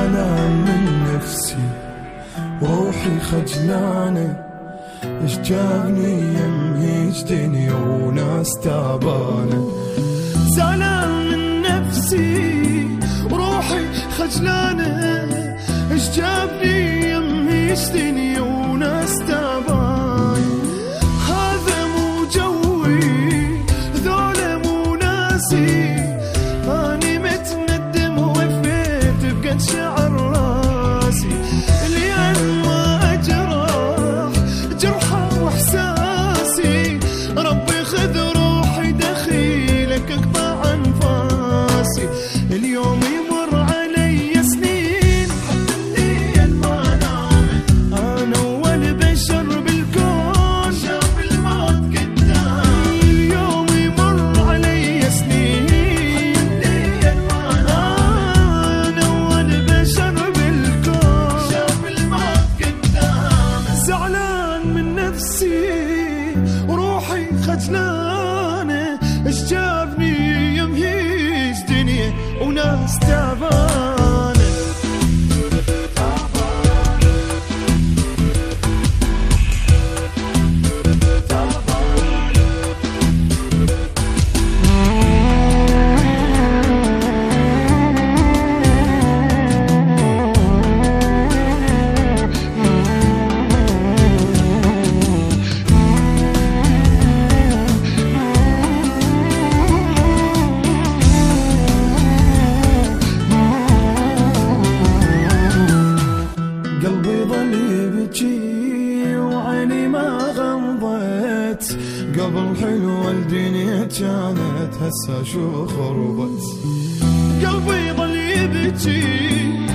زعلان من نفسي وروحي خجلانة، ايش جابني يمهج دنيا وناس تعبانة. زعلان من نفسي وروحي خجلانة، ايش جابني يمهج دنيا وناس تعبانة. هذا مو جوي ذولا مو ناسي، اني متندم ووفيت بقد شعر راسي، لأن ما أجرح جرحه واحساسي. ربي خذ روحي دخيلك اقطع انفاسي. اليوم يمر علي سنين حتى الليل ما نامت، انا اول بشر بالكون شاف الموت قدامي. اليوم يمر علي سنين حتى الليل ما نامت، انا اول بشر بالكون شاف الموت قدامي. زعلان من نفسي وروحي خجلانة، ايش جابني يمهيج دنيا وناس تعبانة. قلبي ظل يبكي وعيني ما غمضت، قبل حلوة الدنيا كانت هسه شو خربت. قلبي ظل يبكي